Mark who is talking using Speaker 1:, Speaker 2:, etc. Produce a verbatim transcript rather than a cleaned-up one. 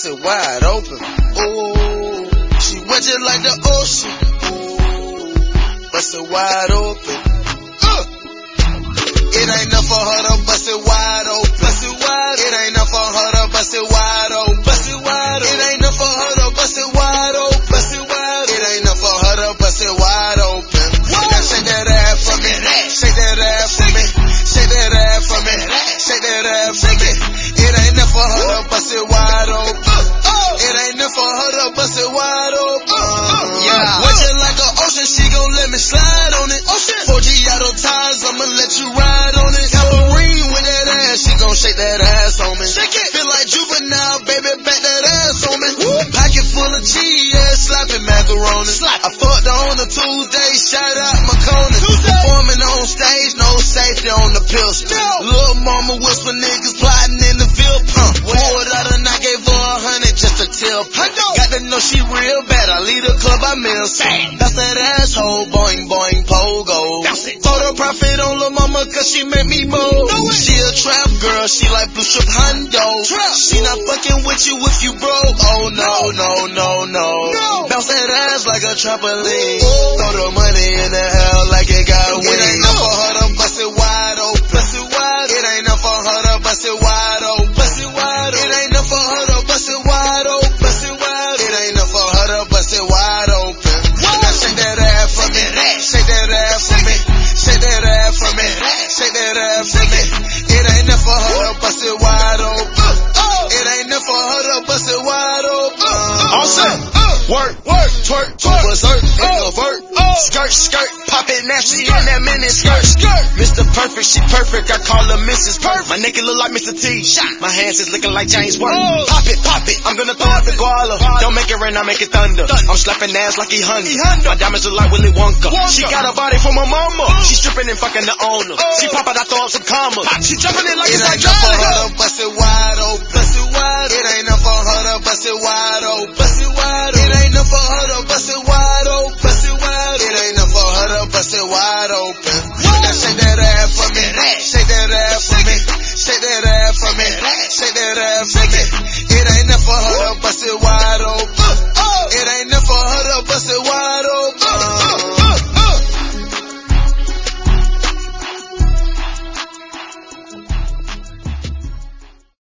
Speaker 1: bust it wide open. Ooh, she wet just like the ocean. Ooh, bust it wide open. Uh. It ain't enough for her to bust it wide open. Bust it wide. It ain't enough for her to bust it wide open. Bust it wide. It ain't enough for her to bust it wide open. Bust it wide. It ain't enough for her to bust it wide open. Now shake that ass for me. Shake that ass for me. Shake that ass for me. Shake that ass for me. It ain't enough for her to bust it wide open. It ain't enough for her to bust it wide open. Yeah. Watching like an ocean, she gon' let me slide on it. four G auto tires, I'ma let you ride on it. Tambourine with that ass, she gon' shake that ass on me. Shake it. Feel like juvenile, baby, back that ass on me. Woo. Pocket full of cheese, yeah, slapping macaroni. Slap. I fucked her on a Tuesday, shout out Maconi. Performing on stage, no safety on the pistol. No. Lil' mama whisper niggas plotting in the field pump. Pulled out and I gave her a hundred just to tell. Got to know she real bad, I lead the club, I miss. That's that asshole, boing boing pogo. Throw the profit on lil' mama cause she make me move. She a trap girl, she like blue strip hundo. She not fucking with you if you broke. Oh no, no, no, no. Bounce that ass like a trampoline. Throw the money in the air like it got wings. It ain't enough for her to bust it wide open. Bust it wide. It ain't enough for her to bust it wide open. Bust it wide. It ain't enough for her to bust it wide open. Bust it wide. It ain't enough for her to bust it wide open. Now shake that ass for me. Shake that ass for me. Shake that ass for me. Shake that ass for me. It ain't enough for her to bust it wide open. It ain't enough for her to bust it wide open.
Speaker 2: All set. Work, work, twerk, twerk, berserk, introvert, skirt, skirt, pop it nasty in that mini skirt, skirt. Mister Perfect, she perfect, I call her Missus Perfect. My naked look like Mister T. My hands is looking like James Worth. Pop it, pop it, I'm gonna throw it the guala. Don't make it rain, I make it thunder. I'm slapping ass like he Honda. My diamonds look like Willy Wonka. She got a body from her mama. She stripping and fucking the owner. She pop it, I throw up some commas. She jumping it like